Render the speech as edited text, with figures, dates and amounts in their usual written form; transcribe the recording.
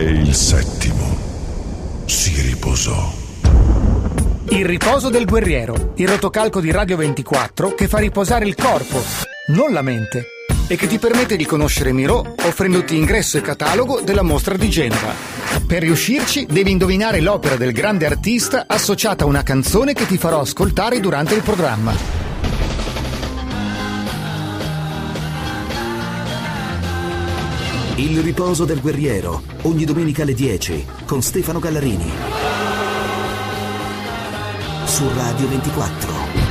e il settimo si riposò. Il riposo del guerriero, il rotocalco di Radio 24 che fa riposare il corpo, non la mente, e che ti permette di conoscere Miró offrendoti ingresso e catalogo della mostra di Genova. Per riuscirci devi indovinare l'opera del grande artista associata a una canzone che ti farò ascoltare durante il programma. Il riposo del guerriero, ogni domenica alle 10 con Stefano Gallarini su Radio 24.